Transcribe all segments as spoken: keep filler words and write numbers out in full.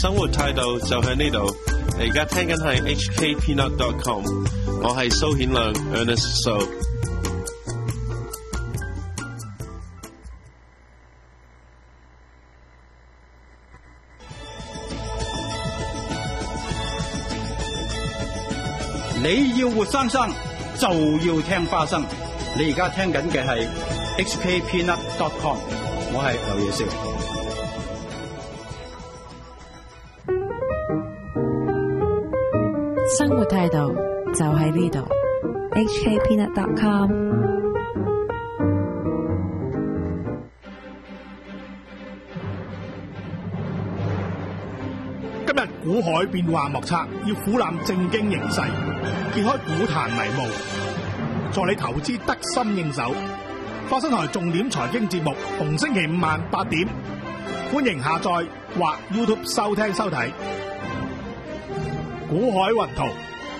生活態度就喺呢度。你而家聽緊係 H K Peanut dot com， 我係蘇顯亮 Ernest So。 你要活生生就要聽花生。你而家聽緊嘅係 H K Peanut dot com， 我係劉野少。 生活態度就喺呢度 H K Peanut dot com。 今日股海變幻莫測，要俯瞰正經形勢，揭開股壇迷霧，助你投資得心應手。花生台重點財經節目，逢星期五晚八點，歡迎下載或 YouTube 收聽收睇。股海雲圖，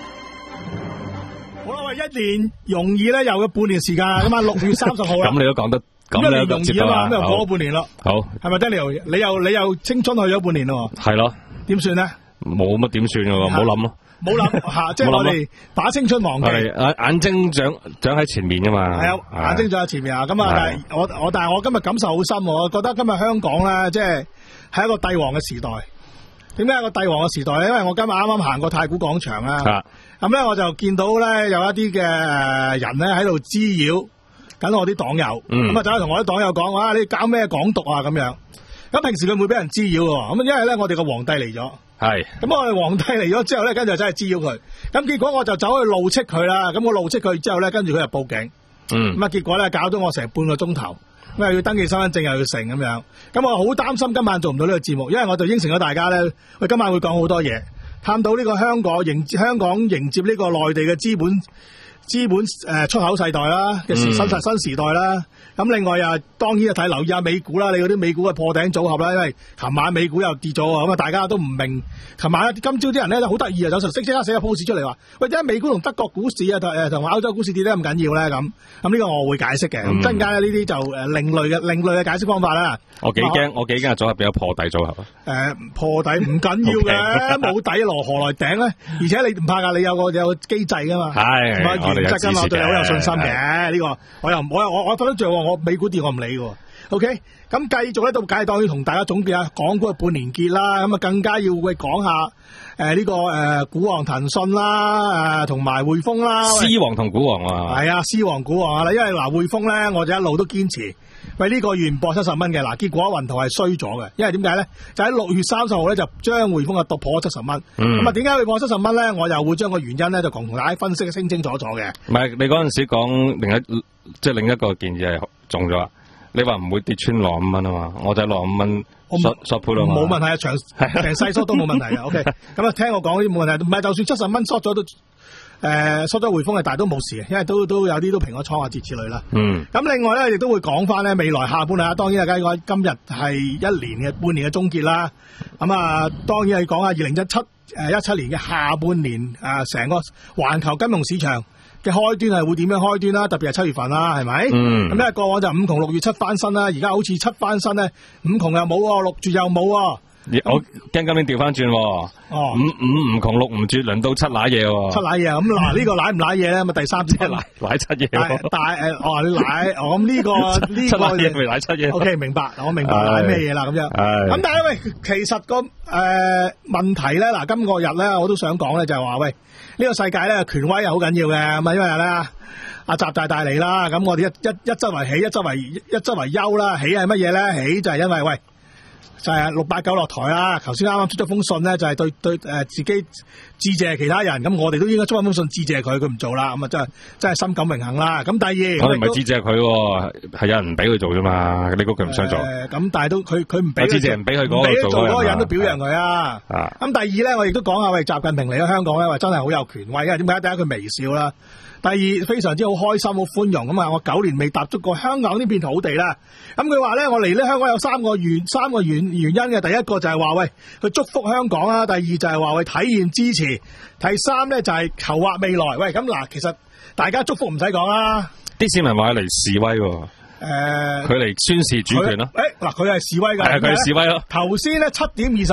好啦，喂，一年容易咧，又有半年時間咁啊，六月三十號啦。 咁你都講得咁一年容易啊嘛，咁又過咗半年咯。 好， 係咪Daniel？你又你又青春去咗半年咯？ 係咯。 點算咧？ 冇乜點算噶喎，唔好諗咯。 冇諗吓，即係我哋把青春忘記。 係眼睛長長喺前面噶嘛。係啊，眼睛長喺前面啊。咁啊，但係我我但係我今日感受好深，我覺得今日香港咧，即係係一個帝王嘅時代。點解一個帝王嘅時代咧？因為我今日啱啱行過太古廣場啦。咁咧我就見到咧有一啲嘅人咧喺度滋擾緊我啲黨友。咁、嗯、啊，走去同我啲黨友講話，你搞咩港獨啊？咁樣。咁平時佢唔會俾人滋擾喎。咁因為咧我哋個皇帝嚟咗。係。咁我哋皇帝嚟咗之後咧，跟住真係滋擾佢。咁結果我就走去怒斥佢啦。咁我怒斥佢之後咧，跟住佢就報警。嗯。咁啊，結果咧搞咗我成半個鐘頭。咁又要登記身份證，又要成咁樣，咁我好擔心今晚做唔到呢個節目，因為我就應承咗大家咧，我今晚會講好多嘢，探到呢個香港迎香港迎接呢個內地嘅資本資本誒出口世代啦嘅新新新時代啦。咁另外又當然就睇留意下美股啦，你嗰啲美股嘅破頂組合啦，因為琴晚美股又跌咗啊，咁啊大家都唔明。琴晚今朝啲人咧都好得意啊，有時即刻寫個 post 出嚟話，喂，點解美股同德國股市啊誒同埋歐洲股市跌得咁緊要咧？咁咁呢個我會解釋嘅。咁陣間呢啲就誒另類嘅另類嘅解釋方法啦。 我幾驚，我幾驚組合比較破底組合啊。誒、 呃，破底唔緊要嘅，冇底羅何來頂咧？而且你唔怕噶，你有個有個機制噶嘛。係，原則噶嘛，我對你好有信心嘅。呢、這個我又我我我覺得做我美股跌我唔理嘅。OK，咁繼續咧，到梗係當然同大家總結下港股嘅半年結啦。咁啊，更加要會講下誒呢、呃這個誒股、呃、王騰訊啦，誒同埋匯豐啦。 獅王同股王啊。係啊，獅王股王啊，因為嗱匯豐咧，我就一路都堅持，喂呢、這個月唔博七十蚊嘅，嗱結果雲圖係衰咗嘅，因為點解咧？就喺六月三十號咧就將匯豐嘅突破咗七十蚊。咁啊點解會破七十蚊咧？我又會將個原因咧就同大家分析清清楚楚嘅。唔係你嗰陣時講另一即係另一個建議係中咗。你話唔會跌穿六五蚊啊嘛，我就六五蚊索索盤咯嘛，冇問題啊，長成細縮都冇問題嘅。OK，咁啊聽我講啲冇問題，唔係就算七十蚊縮咗都誒縮咗匯豐嘅，但係都冇事嘅，因為都都有啲都平咗倉啊，諸此類啦。嗯，咁另外咧亦都會講翻咧未來下半年啊，當然係講今日係一年嘅半年嘅終結啦。咁啊，當然係講下二零一七誒一七年嘅下半年啊，成個環球金融市場嘅開端係會點樣開端啦？特別係七月份啦，係咪？嗯。咁咧過往就五窮六月七翻身啦，而家好似七翻身咧，五窮又冇，六絕又冇。我驚今年調翻轉。哦。五五唔窮六唔絕，輪到七瀨嘢。七瀨嘢咁嗱，呢個瀨唔瀨嘢咧？咁第三隻瀨瀨七嘢。但係誒，哦你瀨，我咁呢個呢個。七瀨嘢未瀨七嘢。O K 明白，我明白瀨咩嘢啦咁樣。係。咁但係喂，其實個誒問題咧，嗱今個日咧，我都想講咧，就係話喂。呢、這個世界咧權威係好緊要嘅，咁啊因為咧阿習大大嚟啦，咁我哋一一一則為喜，一則為一則為憂啦。喜係乜嘢咧？喜就係因為喂就係六八九落台啦。頭先啱啱出咗封信咧，就係、是、對對誒、呃、自己致謝其他人，咁我哋都應該出翻封信致謝佢，佢唔做啦，咁啊真係真係深感榮幸啦。咁第二我哋唔係致謝佢，係有人唔俾佢做啫嘛。你估佢唔想做？誒、呃，咁但係都佢佢唔俾致謝，唔俾佢嗰個做嗰個人都表揚佢啊。咁第二咧，我亦都講下喂，習近平嚟咗香港咧，話真係好有權威，因為點解？第一佢微笑啦。第二非常之好開心好寬容咁啊！我九年未踏足過香港呢片土地啦。咁佢話咧，我嚟咧香港有三個原三個原原因嘅。第一個就係話喂，佢祝福香港啦；第二就係話喂體現支持；第三咧就係籌劃未來。喂，咁嗱，其實大家祝福唔使講啦。啲市民話嚟示威喎。誒、呃，佢嚟宣示主權咯。誒，嗱，佢係示威㗎。係佢係示威咯。頭先咧七點二十分，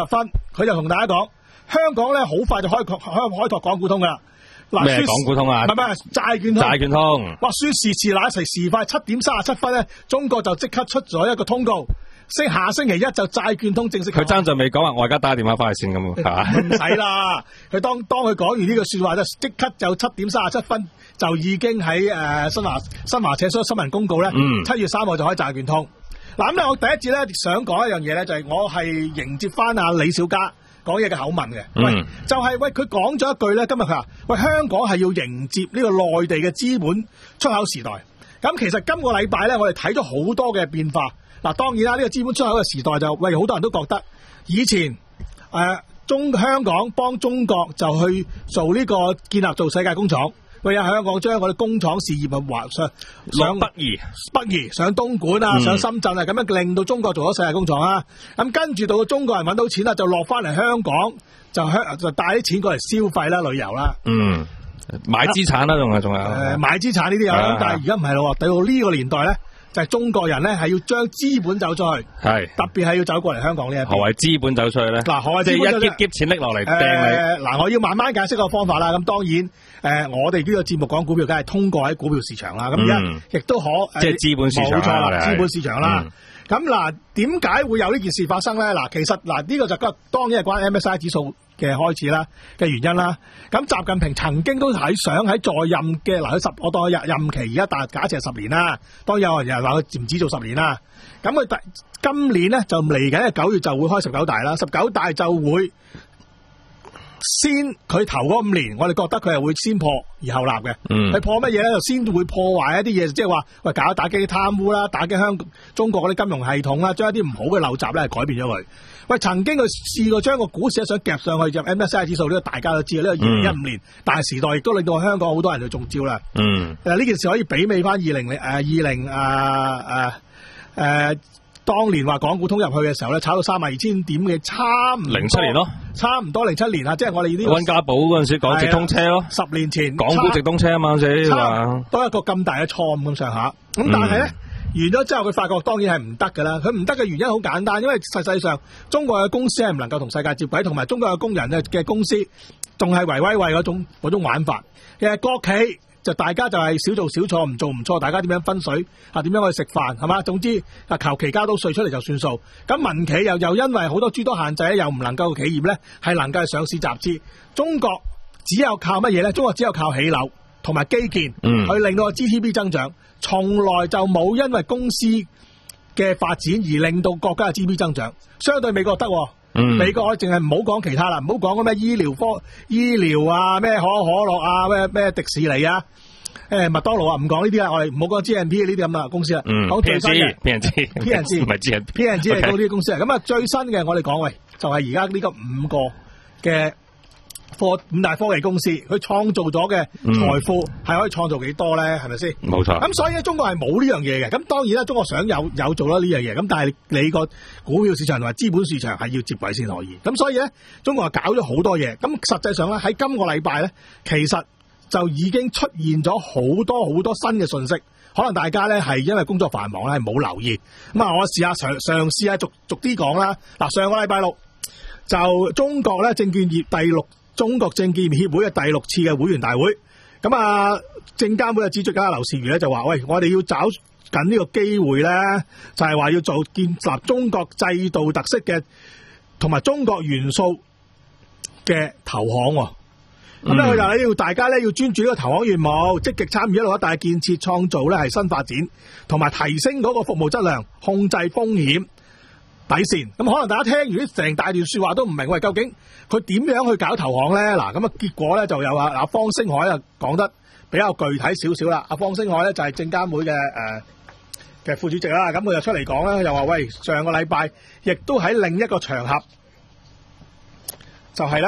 佢就同大家講，香港咧好快就開拓開開拓港股通噶啦。嗱， 咩港股通啊？ 唔係唔係債券通。債券通。 哇！說時遲那時時快，七點三十七分咧，中國就即刻出咗一個通告，星下星期一就債券通正式。 佢爭在未講話，我而家打電話翻去先咁，係嘛？ 唔使啦，佢當當佢講完呢句說話，就即刻就七點三十七分就已經喺誒、呃、新華新華社所新聞公告咧，七、嗯、月三號就開債券通。嗱咁咧，我第一節咧想講一樣嘢咧，就係、是、我係迎接翻阿李小加講嘢嘅口吻嘅。嗯、喂，就係、是、喂佢講咗一句咧，今日佢話喂香港係要迎接呢個內地嘅資本出口時代。咁其實今個禮拜咧，我哋睇咗好多嘅變化。嗱，當然啦，呢、這個資本出口嘅時代就喂好多人都覺得以前誒、呃、中香港幫中國就去做呢個建立做世界工廠。喂啊！香港將我哋工廠事業啊，劃上上北移、 北移上東莞啊，嗯、上深圳啊，咁樣令到中國做咗世界工廠啊。咁跟住到中國人揾到錢啦，就落翻嚟香港，就香就帶啲錢過嚟消費啦、旅遊啦。嗯， 買資產啦，仲係仲有。誒、呃， 買資產呢啲有，啊、但係而家唔係咯。到呢個年代咧，就係、是、中國人咧係要將資本走出去，係特別係要走過嚟香港呢一邊。何謂資本走出去咧？嗱，何謂即係一撅撅錢拎落嚟掟你？嗱、呃，我要慢慢解釋個方法啦。咁當然。誒、呃，我哋呢個節目講股票，梗係通過喺股票市場啦。咁而家亦都可，即係資本市場，冇錯啦，資本市場啦。咁嗱、嗯，點解會有呢件事發生咧？嗱，其實嗱呢、這個就個當然係關 M S I 指數嘅開始啦嘅原因啦。咁習近平曾經都係想喺在，在任嘅嗱，佢十我當佢任任期而家大假設係十年啦。當然有人話佢唔止做十年啦。咁佢第今年咧就嚟緊嘅九月就會開十九大啦，十九大就會。先佢頭嗰五年，我哋覺得佢係會先破而後立嘅。佢、嗯、破乜嘢咧？就先會破壞一啲嘢，即係話喂搞打擊貪污啦，打擊香港中國嗰啲金融系統啦，將一啲唔好嘅陋習咧改變咗佢。喂，曾經佢試過將個股市想夾上去入 M S C I 指數，呢、這個大家都知道。呢、這個二零一五年大時代亦都令到香港好多人就中招啦。嗯，誒呢件事可以媲美翻二零零誒二零誒誒誒。當年話港股通入去嘅時候咧，炒到三萬二千點嘅，差唔多零七年咯，差唔多零七年啊，即係我哋呢個溫家寶嗰陣時講直通車咯，十年前港股直通車啊嘛，嗰陣時話都一個咁大嘅錯誤咁上下。咁、嗯、但係咧完咗之後，佢發覺當然係唔得噶啦。佢唔得嘅原因好簡單，因為實際上中國嘅公司係唔能夠同世界接軌，同埋中國嘅工人嘅嘅公司仲係維威惠嗰種嗰種玩法。其實國企。就大家就係少做少錯，唔做唔錯，大家點樣分水啊？點樣去食飯係嘛？總之啊，求其交到稅出嚟就算數。咁民企又又因為好多諸多限制咧，又唔能夠企業咧係能夠上市集資。中國只有靠乜嘢咧？中國只有靠起樓同埋基建，嗯、去令到個 G D P 增長，從來就冇因為公司嘅發展而令到國家嘅 G D P 增長。相對美國得。嗯、美國我淨係唔好講其他啦，唔好講咩醫療科、醫療啊，咩可可樂啊，咩咩迪士尼啊，誒麥當勞啊，唔講呢啲啦，我哋唔好講 G N P 呢啲咁嘅公司啦。講最新嘅 P N G，P N G 唔係 G N P，P N G 係嗰啲公司啊。咁啊最新嘅我哋講喂，就係而家呢個五個嘅科五大科技公司，佢創造咗嘅財富係可以創造幾多咧？係咪先？冇錯。咁所以咧，中國係冇呢樣嘢嘅。咁當然啦，中國想有有做啦呢樣嘢。咁但係你個股票市場同埋資本市場係要接軌先可以。咁所以咧，中國係搞咗好多嘢。咁實際上咧，喺今個禮拜咧，其實就已經出現咗好多好多新嘅信息。可能大家咧係因為工作繁忙咧，係冇留意。咁啊，我試下嘗嘗試下逐逐啲講啦。嗱，上個禮拜六就中國咧證券業第六。中國證券協會嘅第六次嘅會員大會，咁啊，證監會嘅主席啊劉士余咧就話：喂，我哋要找緊呢個機會咧，就係話要做建立中國制度特色嘅同埋中國元素嘅投行。咁咧佢就咧要大家咧要專注呢個投行業務，積極參與一路一帶建設，創造咧係新發展，同埋提升嗰個服務質量，控制風險底線。咁可能大家聽完啲成大段說話都唔明，喂，究竟佢點樣去搞投行咧？嗱，咁啊結果咧就有啊阿方星海啊講得比較具體少少啦。阿方星海咧就係證監會嘅誒嘅副主席啦。咁佢就出嚟講咧，又話喂，上個禮拜亦都喺另一個場合，就係咧，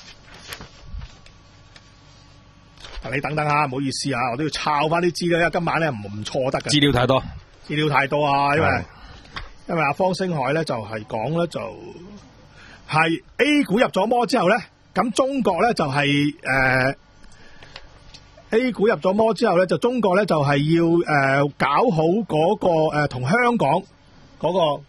你等等啊，唔好意思啊，我都要抄翻啲資料，因為今晚咧唔唔錯得嘅。資料太多，資料太多啊，因為。因為阿方星海咧就係講咧就係 A 股入咗摩之後咧，咁中國咧就係、是、誒、呃、A 股入咗摩之後咧，就中國咧就係要誒、呃、搞好嗰、那個誒同、呃、香港嗰、那個嗰、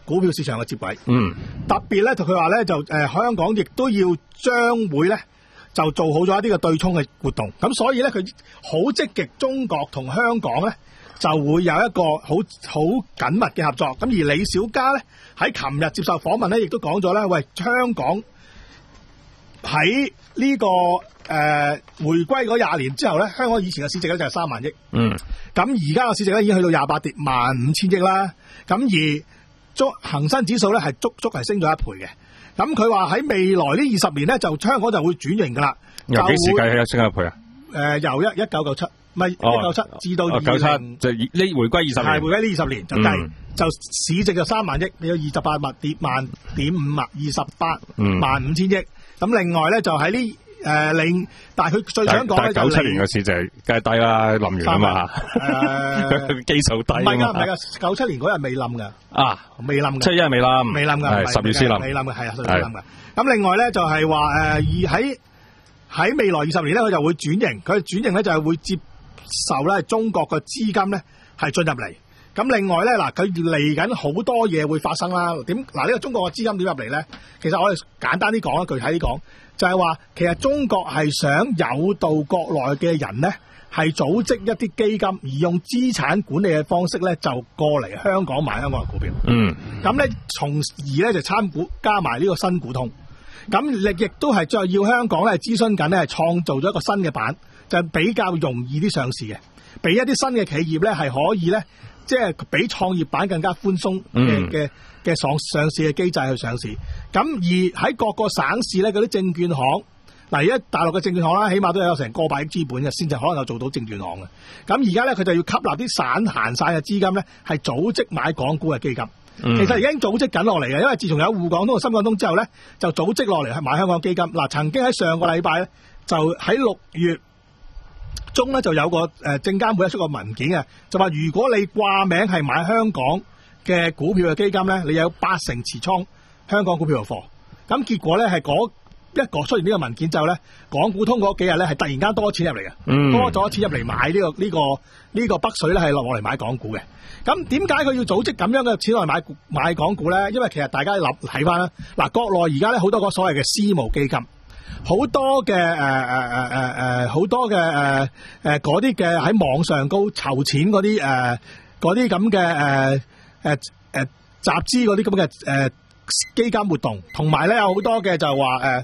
股票市場嘅接軌。 嗯， 特別咧，就佢話咧就誒、呃、香港亦都要將會咧就做好咗一啲嘅對沖嘅活動。咁所以咧佢好積極，中國同香港咧就會有一個好好緊密嘅合作。咁而李小加咧喺琴日接受訪問咧，亦都講咗咧，喂，香港喺呢、這個誒、呃、回歸嗰廿年之後咧，香港以前嘅市值咧就係三萬億。嗯。咁而家嘅市值咧已經去到廿八跌萬五千億啦。咁而足恒生指數咧係足足係升咗一倍嘅。咁佢話喺未來呢二十年咧，就香港就會轉型噶啦。 由幾時計起升一倍啊？誒、 呃，由一一九九七，唔係一九七至到二零九七，就呢回歸二十年。 係回歸呢二十年就計、嗯，就市值就三萬億，你有二十八萬跌萬點五萬，二十八萬五千億。咁、嗯、另外咧就喺呢。誒、呃，令但係佢最想講咧就係九七年嘅市值梗係低啦，冧完啊嘛，誒，基數低。唔係噶，唔係噶，九七年嗰日未冧噶，啊，未冧嘅，七一未冧，未冧噶，係十月先冧，未冧嘅，係啊，十月冧嘅。咁另外咧就係話誒，而喺喺未來二十年咧，佢就會轉型，佢轉型咧就係會接受咧中國嘅資金咧係進入嚟。咁另外咧嗱，佢嚟緊好多嘢會發生啦。點嗱呢個中國嘅資金點入嚟咧？其實我哋簡單啲講，具體啲講。就係、是、話，其實中國係想誘導國內嘅人呢，係組織一啲基金，而用資產管理嘅方式呢，就過嚟香港買香港嘅股票。嗯，咁呢，從而呢，就參股加埋呢個新股通，咁亦亦都係再要香港咧諮詢緊呢，係創造咗一個新嘅板，就比較容易啲上市嘅，俾一啲新嘅企業呢，係可以呢，即係比創業板更加寬鬆嘅嘅。嗯嘅上上市嘅機制去上市，咁而喺各個省市咧，嗰啲證券行，嗱而家大陸嘅證券行啦，起碼都有成個百億資本嘅，先至可能有做到證券行嘅。咁而家咧，佢就要吸納啲散閒晒嘅資金咧，係組織買港股嘅基金。嗯、其實已經組織緊落嚟嘅，因為自從有滬港通同深港通之後咧，就組織落嚟係買香港基金。嗱，曾經喺上個禮拜咧，就喺六月中咧就有個誒證監會出個文件嘅，就話如果你掛名係買香港嘅股票嘅基金咧，你有八成持倉香港股票嘅貨，咁結果咧係嗰一個出現呢個文件之後咧，港股通嗰幾日咧係突然間多錢入嚟嘅，嗯、多咗錢入嚟買呢、呢個呢、呢個呢、呢個北水咧係落落嚟買港股嘅。咁點解佢要組織咁樣嘅錢落嚟買買港股咧？因為其實大家諗睇翻啦，嗱國內而家咧好多個所謂嘅私募基金，好多嘅誒誒誒誒誒好多嘅誒誒嗰啲嘅喺網上高籌錢嗰啲誒嗰啲咁嘅誒。誒、呃、誒、呃，集資嗰啲咁嘅誒基金活動，同埋咧有好多嘅就話誒、呃、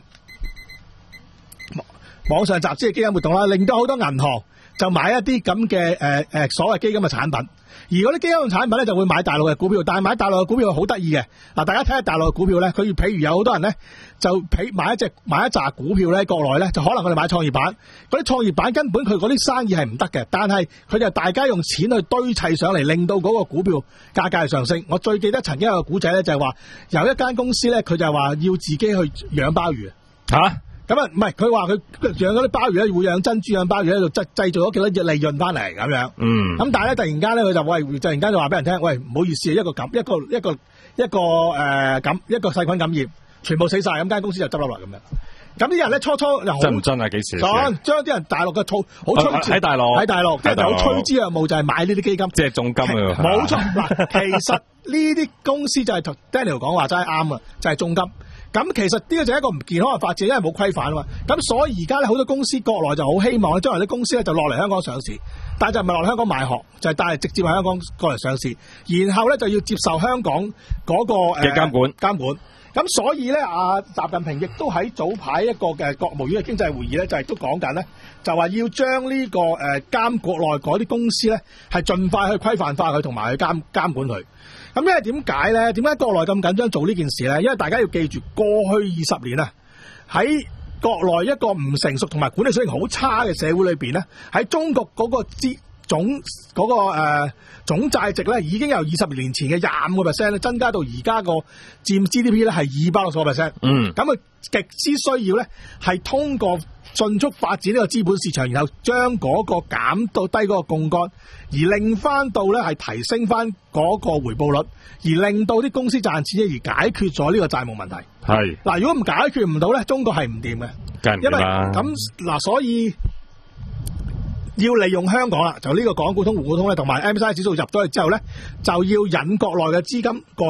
網上集資嘅基金活動啦，令到好多銀行就買一啲咁嘅誒誒所謂基金嘅產品，而嗰啲基金嘅產品咧就會買大陸嘅股票，但係買大陸嘅股票好得意嘅。嗱，大家睇下大陸嘅股票咧，佢譬如有好多人咧就譬買一隻買一紮股票咧，國內咧就可能佢哋買創業板，嗰啲創業板根本佢嗰啲生意係唔得嘅，但係佢就大家用錢去堆砌上嚟，令到嗰個股票價格係上升。我最記得曾經有個古仔咧，就係話有一間公司咧，佢就話要自己去養鮑魚吓。咁啊，唔係佢話佢養嗰啲鮑魚咧，會養珍珠養鮑魚咧，就製製造咗幾多隻利潤翻嚟咁樣。嗯。咁但係咧，突然間咧，佢就喂，突然間就話俾人聽，喂，唔好意思，一個感，一個一個一個誒感，一個細菌感染，全部死晒，咁間公司就執笠啦咁樣。咁啲人咧初初又真唔真啊？幾時？將將啲人大陸嘅套好吹喺大陸喺大陸，即係好吹之若鶩，就係買呢啲基金，即係重金啊！冇錯嗱，其實呢啲公司就係同 Daniel 講話真係啱啊，就係重金。咁其實呢個就係一個唔健康嘅發展，因為冇規範啊嘛。咁所以而家咧好多公司國內就好希望咧，將來啲公司咧就落嚟香港上市，但係就唔係落嚟香港賣殼，就係帶嚟直接喺香港過嚟上市，然後咧就要接受香港嗰個嘅監管監管。咁所以咧，阿習近平亦都喺早排一個嘅國務院嘅經濟會議咧，就係都講緊咧，就話要將呢個誒監國內嗰啲公司咧，係盡快去規範化佢，同埋去監監管佢。咁因為點解咧？點解國內咁緊張做呢件事咧？因為大家要記住，過去二十年啊，喺國內一個唔成熟同埋管理水平好差嘅社會裏邊咧，喺中國嗰個資總嗰、那個誒、呃、總債值咧，已經由二十年前嘅廿五個 percent 咧，增加到而家個佔 G D P 咧係二百六十個 percent。嗯，咁佢極之需要咧，係通過迅速發展呢個資本市場，然後將嗰個減到低嗰個槓桿，而令翻到咧係提升翻嗰個回報率，而令到啲公司賺錢，而解決咗呢個債務問題。係嗱，如果唔解決唔到咧，中國係唔掂嘅，因為咁嗱，所以。要利用香港啦，就呢個港股通、滬股通咧，同埋 M S C I 指數入咗去之後咧，就要引國內嘅資金過嚟，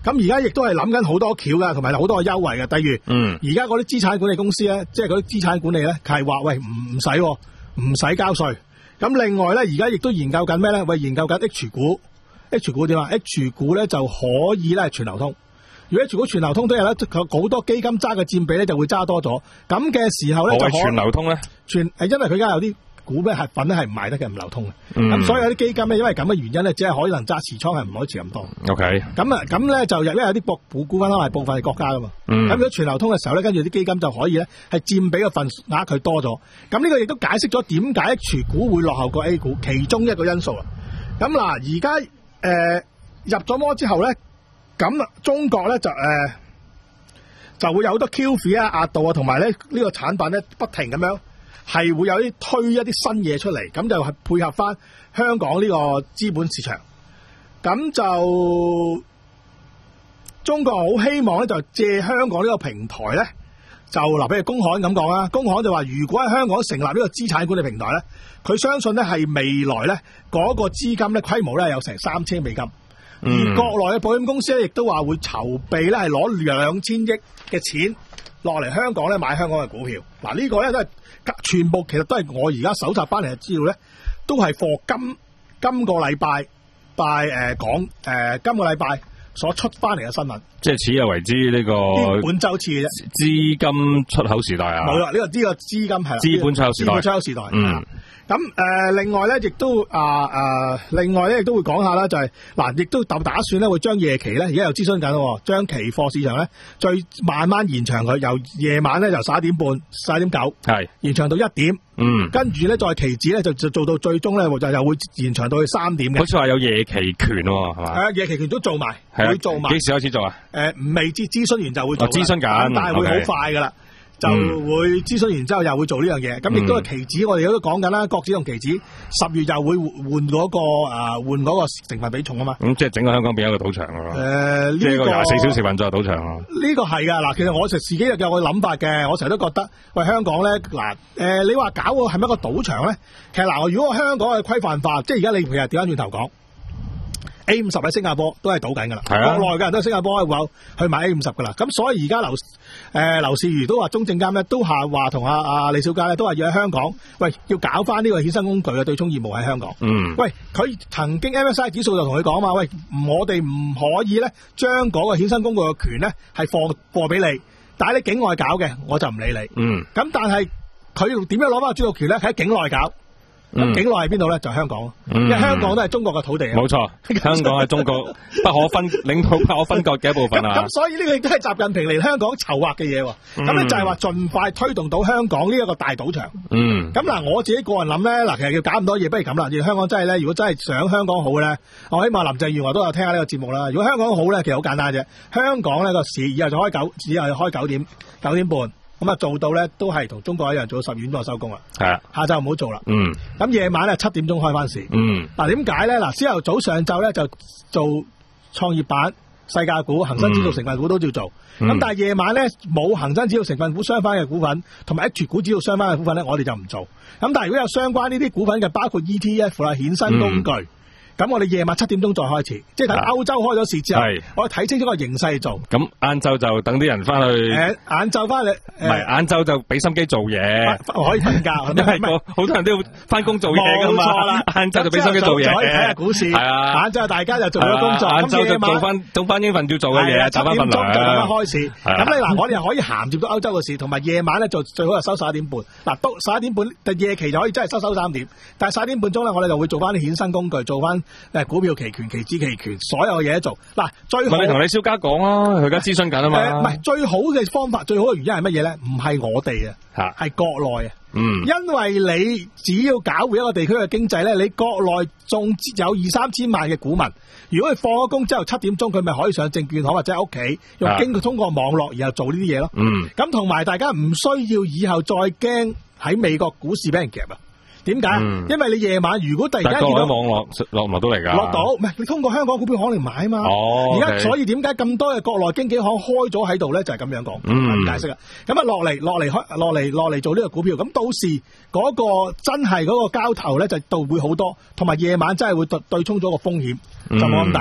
咁而家亦都係諗緊好多橋噶，同埋好多嘅優惠嘅。例如， 嗯， 而家嗰啲資產管理公司咧，即係嗰啲資產管理咧，係話喂唔唔使唔使交稅。咁另外咧，而家亦都研究緊咩咧？喂，研究緊 H 股 ，H 股點啊 ？H 股咧就可以咧全流通。如果 H 股全流通都有咧，好多基金揸嘅佔比咧就會揸多咗。咁嘅時候咧就可全流通咧， 全誒，因為佢而家有啲股咩係粉咧係唔賣得嘅，唔流通嘅。咁、 嗯、所以有啲基金咧，因為咁嘅原因咧，只係可能揸持倉，係唔可以持咁多。 OK。 咁啊，咁咧就因為有啲國股股份可能係部分係國家噶嘛。咁、嗯、如果全流通嘅時候咧，跟住啲基金就可以咧係佔比嘅份額佢多咗。咁呢個亦都解釋咗點解 H 股會落後過 A 股其中一個因素啦。咁嗱，而家誒入咗摩之後咧。咁中國咧就誒、呃、就會有好多 Q F 啊、額度啊，同埋咧呢、這個產品咧不停咁樣係會有啲推一啲新嘢出嚟，咁就係配合翻香港呢個資本市場。咁就中國好希望咧就借香港呢個平台咧，就嗱，比如工行咁講啦，工行就話如果喺香港成立呢個資產管理平台咧，佢相信咧係未來咧嗰、那個資金咧規模咧有成三千美金。而國內嘅保險公司咧，亦都話會籌備咧，係攞兩千億嘅錢落嚟香港咧買香港嘅股票。嗱，呢個咧都係全部，其實都係我而家搜集翻嚟嘅資料咧，都係貨今今個禮拜拜誒講誒今個禮拜所出翻嚟嘅新聞。 即係此日為之呢、這個本週次嘅啫。 資金出口時代啊！ 冇啦，呢、這個呢、這個資金係啦。資本出口時代。 資本出口時代。嗯。咁誒、呃，另外咧，亦都啊啊，另外咧，亦都會講下啦，就係、是、嗱，亦都打打算咧，會將夜期咧，而家又諮詢緊咯，將期貨市場咧，再慢慢延長佢，由夜晚咧由十一點半、十一點九，係延長到一點，嗯，跟住咧再期指咧就就做到最終咧就又會延長到去三點嘅。好似話有夜期權喎，係嘛？ 係啊，夜期權都做埋，會做埋。 幾時開始做啊？誒、呃， 未知諮詢完就會做。諮詢緊， 但係會好快噶啦。Okay. 就會諮詢完之後又會做呢樣嘢，咁亦都係期指，我哋都講緊啦，國指同期指十月又會換嗰、那個誒換嗰個成分比重啊嘛。咁、 嗯、即係整個香港變一個賭場咯。誒、 呃，呢、這個廿四小時運作賭場咯。呢、 這個係噶嗱，其實我成自己有個諗法嘅，我成日都覺得喂香港咧嗱誒，你話搞個係咪一個賭場咧？其實嗱，如果香港嘅規範化，即係而家你譬如調翻轉頭講。A 五十喺新加坡都係賭緊噶啦，國內嘅人都係新加坡開戶去買 A 五十噶啦，咁所以而家劉誒劉士余都話中證監咧都係話同阿阿李小加咧都話要喺香港，喂要搞翻呢個衍生工具嘅對沖業務喺香港。嗯，喂佢曾經 M S I 指數就同佢講嘛，喂我哋唔可以咧將嗰個衍生工具嘅權咧係放貨俾你，但係你境外搞嘅我就唔理你。嗯，咁但係佢點樣攞翻個主導權咧？喺境內搞。咁、嗯、境內係邊度咧？就係、是、香港、嗯，因為香港都係中國嘅土地啊。冇錯， 香港係中國不可分領土不可分割嘅一部分啊。 咁所以呢個亦都係習近平嚟香港籌劃嘅嘢。咁、嗯、咧就係話盡快推動到香港呢一個大賭場。嗯。咁嗱，我自己個人諗咧，嗱，其實要搞咁多嘢，不如咁啦。而香港真係咧，如果真係想香港好咧，我希望林鄭月娥都有聽下呢個節目啦。如果香港好咧，其實好簡單啫。香港呢個市以後就開九，以後就開九點九點半。咁啊做到咧都係同中國一樣，做到十點鐘就收工啦。係啊，下晝唔好做啦。嗯。咁夜晚咧七點鐘開翻市。嗯。嗱點解咧？嗱朝頭早上晝咧就做創業板、世界股、恒生指數成分股都照做。咁、嗯、但係夜晚咧冇恒生指數成分股相關嘅股份，同埋 H 股指數相關嘅股份咧，我哋就唔做。咁但係如果有相關呢啲股份嘅，包括 E T F 啦、衍生工具。嗯咁我哋夜晚七點鐘再開始，即係等歐洲開咗市之後，我哋睇清楚個形勢做。 咁晏晝就等啲人翻去。誒， 晏晝翻嚟， 唔係晏晝就俾心機做嘢， 可以瞓覺。因為好多人都要翻工做嘢噶嘛。冇錯啦，晏晝就俾心機做嘢， 可以睇下股市。係啊，晏晝大家就做咗工作， 晏晝就做翻做翻應份要做嘅嘢，賺翻份糧。七點鐘就等翻開市。咁你嗱，我哋又可以銜接到歐洲嘅市，同埋夜晚咧就最好係收十一點半。嗱，都十一點半，但夜期就可以真係收收三點。但係十一點半鐘咧，我哋就會做翻啲衍生工具，做翻誒股票期權、期指期權，所有嘢都做。嗱，最好你同李小加講啊，佢而家諮詢緊啊嘛。 唔係最好嘅方法，最好嘅原因係乜嘢咧？唔係我哋啊，係國內啊。嗯，因為你只要搞活一個地區嘅經濟咧，你國內仲有二三千萬嘅股民，如果佢放咗工之後七點鐘，佢咪可以上證券行或者喺屋企用經過通過網絡，然後做呢啲嘢咯。嗯，咁同埋大家唔需要以後再驚喺美國股市俾人夾啊。點解？嗯、因為你夜晚如果突然間見到網絡落唔落到嚟噶， 落到唔係你通過香港股票行嚟買啊嘛。哦，而家所以點解咁多嘅國內經紀行開咗喺度咧？就係、是、咁樣講，咁、嗯、解釋啊。咁啊落嚟落嚟開落嚟落嚟做呢個股票，咁到時嗰個真係嗰個交投咧就度會好多，同埋夜晚真係會對對沖咗個風險，就冇咁大啦。咁、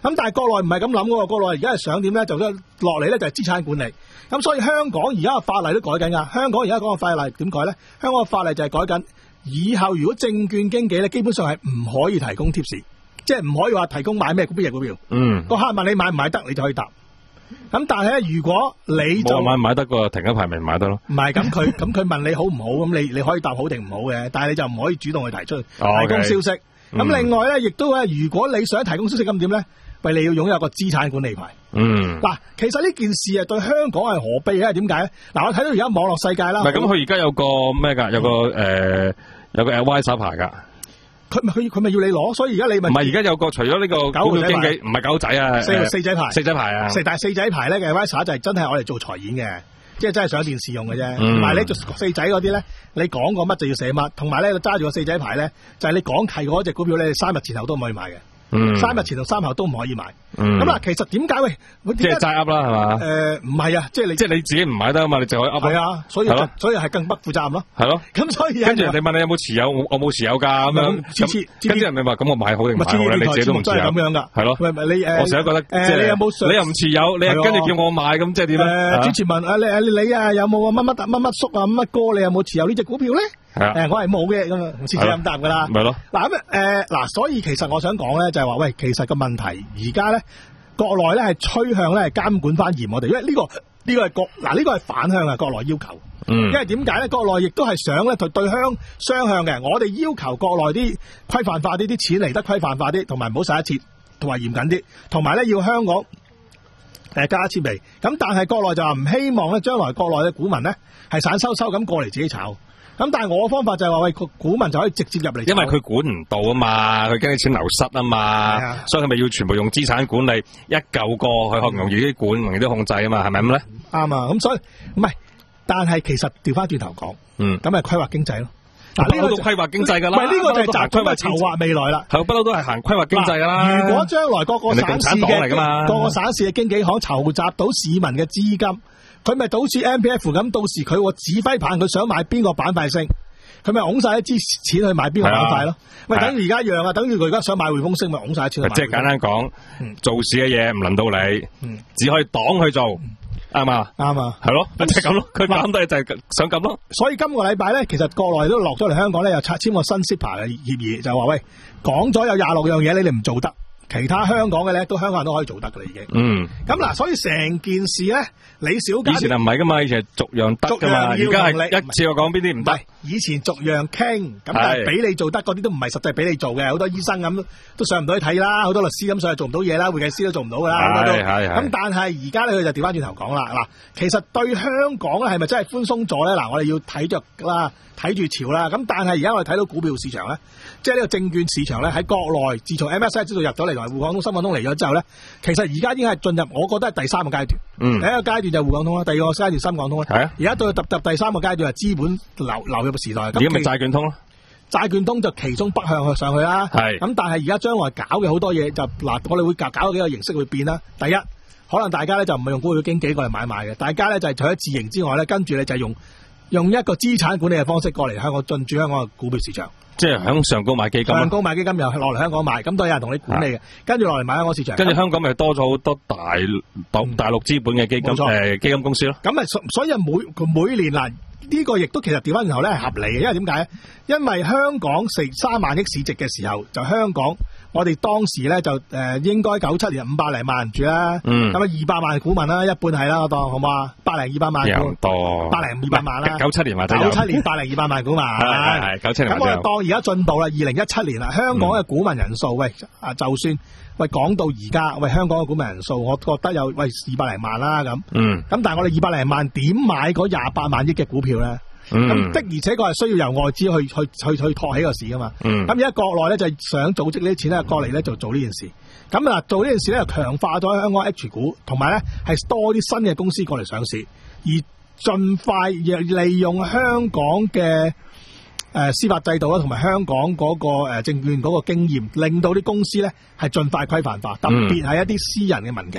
咁但係國內唔係咁諗喎，國內而家係想點咧？就落嚟咧就係資產管理。咁所以香港而家嘅法例都改緊㗎。香港而家講嘅法例點改咧？香港嘅法例就係改緊，以後如果證券經紀咧，基本上係唔可以提供貼士，即係唔可以話提供買咩股票股票。嗯，個客問你買唔買得，你就可以答。咁但係咧，如果你就買唔買得個停一排咪唔買得咯？ 唔係，咁佢咁佢問你好唔好，咁你你可以答好定唔好嘅，但係你就唔可以主動去提出提供消息。咁、哦 okay 嗯、另外咧，亦都咧，如果你想提供消息咁點咧？喂，你要擁有個資產管理牌。嗯。嗱，其實呢件事啊，對香港係何必嘅？點解咧？嗱，我睇到而家網絡世界啦。唔係，咁佢而家有個咩㗎？有個誒、呃，有個 advisor 牌㗎。佢咪佢佢咪要你攞，所以而家你咪唔係而家有個除咗呢個股票經紀，唔係狗仔啊，四四仔牌，四仔牌啊，四但係四仔牌咧嘅 advisor 就係真係我哋做財演嘅，即係真係上電視用嘅啫。同埋你做四仔嗰啲咧，你講過乜就要寫乜，同埋咧揸住個四仔牌咧，就係、是、你講契嗰隻股票咧，三日前後都唔可以買嘅。嗯、三日前同三後都唔可以買。咁、嗯、嗱，其實點解喂？即係齋噏啦，係嘛？誒，唔係啊，即係你，即係你自己唔買得啊嘛，你就可以噏。係啊，所以所以係更不負責任咯。係咯。咁所以跟住人哋問你有冇持有，我我冇持有噶咁樣。咁跟住人哋話咁我買好定唔買好咧？你自己都唔持有。咁樣噶。係咯。喂，你誒，我成日覺得誒，你有冇？你又唔持有，你又跟住叫我買，咁即係點咧？誒，主持問誒，你你啊有冇乜乜乜乜叔啊乜哥？你有冇持有呢隻股票咧？係啊。誒，我係冇嘅咁啊，唔似咁答噶啦。咪咯。嗱咁誒嗱，所以其實我想講咧就係話喂，其實個問題而家咧。國內咧係趨向咧係監管翻嚴我哋，因為呢、這個呢、這個係國嗱呢個係反向嘅國內要求。嗯，因為點解咧？國內亦都係想咧對對香雙向嘅，我哋要求國內啲規範化啲，啲錢嚟得規範化啲，同埋唔好洗一切，同埋嚴謹啲，同埋咧要香港誒、呃、加設備。咁但係國內就話唔希望咧，將來國內嘅股民咧係散收收咁過嚟自己炒。咁但係我嘅方法就係話喂，個股民就可以直接入嚟，因為佢管唔到啊嘛，佢驚啲錢流失啊嘛，所以佢咪要全部用資產管理一嚿個，佢可能容易啲管，容易啲控制啊嘛，係咪咁咧？啱啊，咁所以唔係，但係其實調翻轉頭講，嗯，咁係規劃經濟咯。嗱，呢個都規劃經濟噶啦，唔係呢個就係集規劃籌劃未來啦。係不嬲都係行規劃經濟噶啦。如果將來各個省市嘅各個省市嘅經紀行籌集到市民嘅資金。佢咪倒似 M P F 咁，到時佢個指揮棒，佢想買邊個板塊升，佢咪拱晒一支錢去買邊個板塊咯？喂，等於而家一樣啊，等於佢而家想買匯豐升，咪拱晒一錢去買。即係簡單講、嗯，做事嘅嘢唔輪到你、嗯，只可以黨去做，啱嘛？啱啊，係咯，就係咁咯。佢諗到就係想咁咯。所以今個禮拜咧，其實國內都落咗嚟香港咧，又簽簽個新 S I P A 嘅協議，就話喂，講咗有廿六樣嘢，你哋唔做得。其他香港嘅咧，都香港人都可以做得噶啦，已經。嗯。咁嗱，所以成件事咧，李小加以前啊唔係噶嘛，以前係逐樣得噶嘛，而家係一次我講邊啲唔得。以前逐樣傾，咁但係俾你做得嗰啲都唔係實際俾你做嘅，好多醫生咁都上唔到去睇啦，好多律師咁上去做唔到嘢啦，會計師都做唔到噶啦。係係係。咁但係而家咧，佢就調翻轉頭講啦，嗱，其實對香港咧係咪真係寬鬆咗咧？嗱，我哋要睇着啦，睇住潮啦。咁但係而家我哋睇到股票市場咧，即係呢個證券市場咧喺國內，自從 M S I 知道入咗嚟。同埋滬港通、深港通嚟咗之後咧，其實而家已經係進入，我覺得係第三個階段。嗯，第一個階段就係滬港通啦，第二個階段深港通啦。係啊，而家到踏入第三個階段係資本流流入嘅時代。而家咪債券通咯？債券通就其中北向去上去啦。係。咁但係而家將來搞嘅好多嘢就嗱，我哋會搞搞幾個形式會變啦。第一，可能大家咧就唔係用股票經紀過嚟買賣嘅，大家咧就係除咗自營之外咧，跟住咧就係用用一個資產管理嘅方式過嚟香港進駐香港嘅股票市場。即係響上高買基金，上高買基金又落嚟香港買，咁都有人同你管理嘅，跟住落嚟買香港市場。跟住香港咪多咗好多大大大陸資本嘅基金誒、呃、基金公司咯。咁咪所以每每年嗱呢、呢個亦都其實調翻轉頭咧係合理嘅，因為點解咧？因為香港成三萬億市值嘅時候，就香港我哋當時咧就誒、呃、應該九七年五百零萬人住啦，咁啊二百萬股民啦，一半係啦，我當好嘛？百零二百萬股，多百零二百萬啦。九七年或者九七年百零二百萬股民，係係九七年。咁我哋當而家進步啦，二零一七年啦，香港嘅股民人數、嗯、喂啊，就算喂講到而家喂香港嘅股民人數，我覺得有喂二百零萬啦咁。嗯。咁但係我哋二百零萬點買嗰廿八萬億嘅股票咧？咁、嗯、的而且確係需要由外資去去去去托起個市噶嘛。咁而家國內咧就係想組織呢啲錢咧過嚟咧就做呢件事。咁嗱做呢件事咧就強化咗香港 H 股，同埋咧係多啲新嘅公司過嚟上市，而盡快利用香港嘅誒、呃、司法制度啦，同埋香港嗰個誒證券嗰個經驗，令到啲公司咧係盡快規範化，特別係一啲私人嘅民企。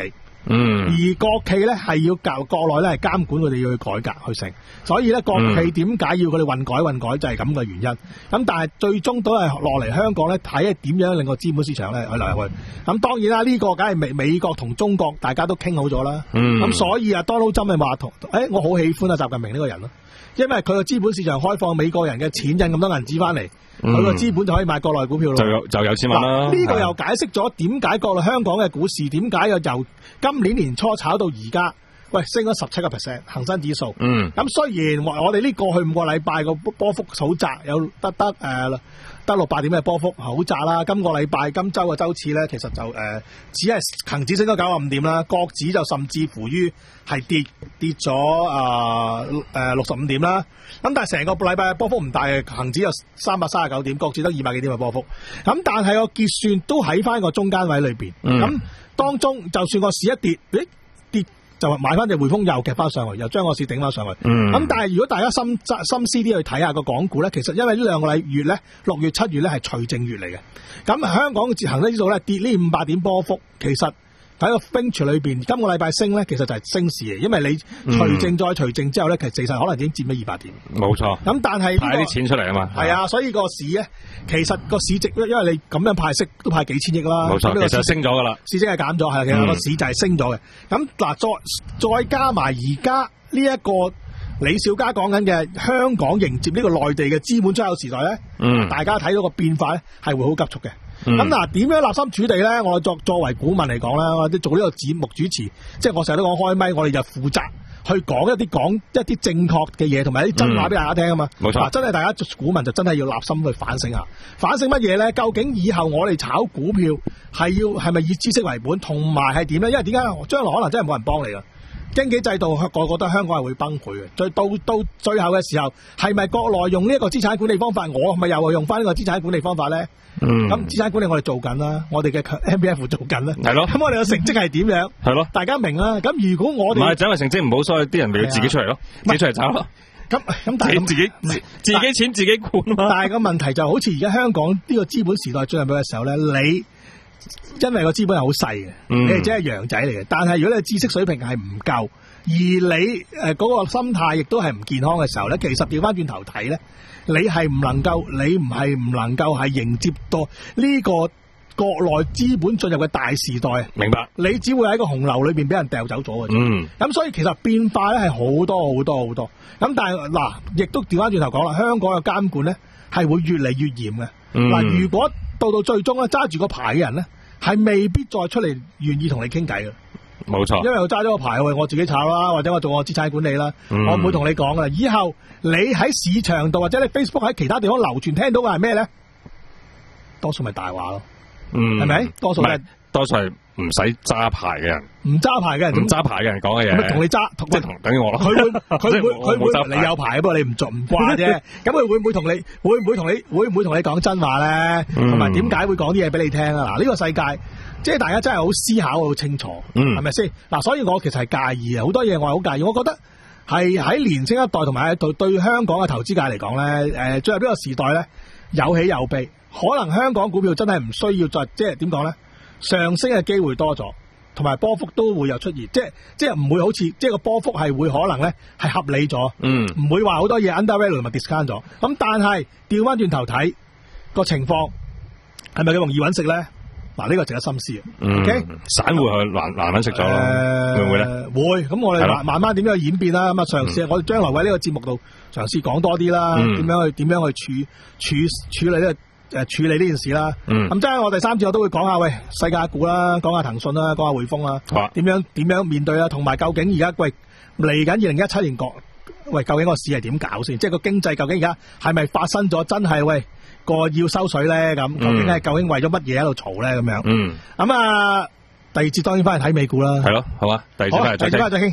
嗯， 而國企咧係要教國內咧係監管佢哋要去改革去成，所以咧國企點解要佢哋混改混改就係咁嘅原因。咁但係最終都係落嚟香港咧睇下點樣令個資本市場咧去流入去。咁當然啦，呢、這個梗係美美國同中國大家都傾好咗啦。 嗯， 咁所以啊 Donald Trump 咪話同誒我好喜歡啊習近平呢個人咯，因為佢個資本市場開放，美國人嘅錢印咁多銀紙翻嚟。佢個資本就可以買國內股票咯， 就有就有錢揾啦。 呢個又解釋咗點解國內香港嘅股市點解又由今年年初炒到而家，喂升咗十七個 percent 恒生指數。 嗯，咁雖然我哋呢過去五個禮拜個波幅好窄，有得得誒。呃得六百點嘅波幅好窄啦，今個禮拜今周嘅周次咧，其實就誒、呃、只係恒指升咗九十五點啦，國指就甚至乎於係跌跌咗啊誒六十五點啦。咁但係成個禮拜嘅波幅唔大嘅，恒指有三百三十九點，國指得二百幾點嘅波幅。咁但係個結算都喺翻個中間位裏邊。咁、嗯、當中就算個市一跌，誒跌。就買翻隻匯豐又夾翻上去，又將個市頂翻上去。咁、嗯、但係如果大家深心思啲去睇下個港股咧，其實因為呢兩個禮月咧，六月七月咧係除淨月嚟嘅。咁香港嘅恒生指數咧跌呢五百點波幅，其實喺個冰柱裏邊，今個禮拜升咧，其實就係升市嚟，因為你除淨再除淨之後咧，其實其實可能已經佔咗二百點。 冇錯。咁但係派啲錢出嚟啊嘛。係啊，所以個市咧，其實個市值，因為你咁樣派息都派幾千億啦。 冇錯，其實升咗噶啦。 市值係減咗，係其實個市就係升咗嘅。咁嗱，再再加埋而家呢一個李小加講緊嘅香港迎接呢個內地嘅資本出口時代咧，嗯，大家睇到個變化咧係會好急速嘅。咁嗱，點樣立心處地咧？我作作為股民嚟講啦，我哋做呢個節目主持，即係我成日都講開咪，我哋就負責去講一啲講一啲正確嘅嘢，同埋一啲真話俾大家聽啊嘛。冇錯，真係大家做股民就真係要立心去反省下，反省乜嘢咧？究竟以後我哋炒股票係要係咪以知識為本，同埋係點咧？因為點解將來可能真係冇人幫你噶。經紀制度，我覺得香港係會崩潰嘅。最到到最後嘅時候，係咪國內用呢一個資產管理方法，我係咪又用翻呢個資產管理方法咧？嗯，咁資產管理我哋做緊啦，我哋嘅 M P F 做緊啦，係咯。咁我哋嘅成績係點樣？係咯，大家明啦。咁如果我哋唔係，就因為成績唔好，所以啲人咪要自己出嚟咯，自己出嚟炒咯。咁咁，但係自己自己錢自己管嘛。但係個問題就好似而家香港呢個資本時代進入去嘅時候咧，你。因為個資本係好細嘅，你係只係羊仔嚟嘅。但係如果你知識水平係唔夠，而你誒嗰個心態亦都係唔健康嘅時候咧，其實調翻轉頭睇咧，你係唔能夠，你唔係唔能夠係迎接到呢個國內資本進入嘅大時代。明白？你只會喺個洪流裏邊俾人掉走咗嘅。嗯。咁所以其實變化咧係好多好多好多。咁但係嗱，亦都調翻轉頭講啦，香港嘅監管咧係會越嚟越嚴嘅。嗱、嗯，如果到到最終咧揸住個牌嘅人咧，係未必再出嚟願意同你傾偈嘅。冇錯，因為我揸咗個牌，我自己炒啦，或者我做我資產管理啦、嗯，我唔會同你講噶啦。以後你喺市場度或者你 Facebook 喺其他地方流傳聽到嘅係咩咧？多數咪大話咯，嗯，係咪？多數係多數係唔使揸牌嘅人，唔揸牌嘅人，唔揸牌嘅人講嘅嘢，同你揸，即係同等於我咯。佢會佢會佢會，會你有牌，不過你唔做唔慣啫。咁佢會唔會同你會唔會同你會唔會同你講真話咧？同埋點解會講啲嘢俾你聽啊？嗱，呢個世界。即係大家真係好思考好清楚，係咪先？嗱，所以我其實係介意啊，好多嘢我係好介意。我覺得係喺年輕一代同埋對對香港嘅投資界嚟講咧，誒，進入呢個時代咧，有喜有悲。可能香港股票真係唔需要再即係點講咧，上升嘅機會多咗，同埋波幅都會有出現，即係即係唔會好似即係個波幅係會可能咧係合理咗，嗯，唔會話好多嘢 undervalue 同埋 discount 咗。咁但係調翻轉頭睇個情況，係咪咁容易揾食咧？嗱，呢個值得深思啊。嗯、OK， 散戶係難難揾食咗，會唔會咧？會。咁我哋慢慢慢點樣去演變啦？咁啊，嘗試、嗯、我哋將來喺呢個節目度嘗試講多啲啦。點、嗯、樣去點樣去處處處理呢、這個誒處理呢件事啦？咁即係我第三節我都會講下喂世界股啦，講下騰訊啦，講下匯豐啦。點樣點樣面對啦？同埋究竟而家喂嚟緊二零一七年國喂究竟個市係點搞先？即係個經濟究竟而家係咪發生咗真係喂？個要收水咧，咁究竟係究竟為咗乜嘢喺度嘈咧？咁樣，嗯，咁啊，第二節當然翻去睇美股啦，係咯，好嘛，第二節翻嚟再傾，第二節翻嚟再傾。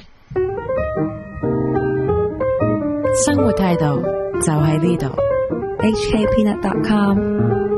生活態度就喺呢度。 H K Peanut dot com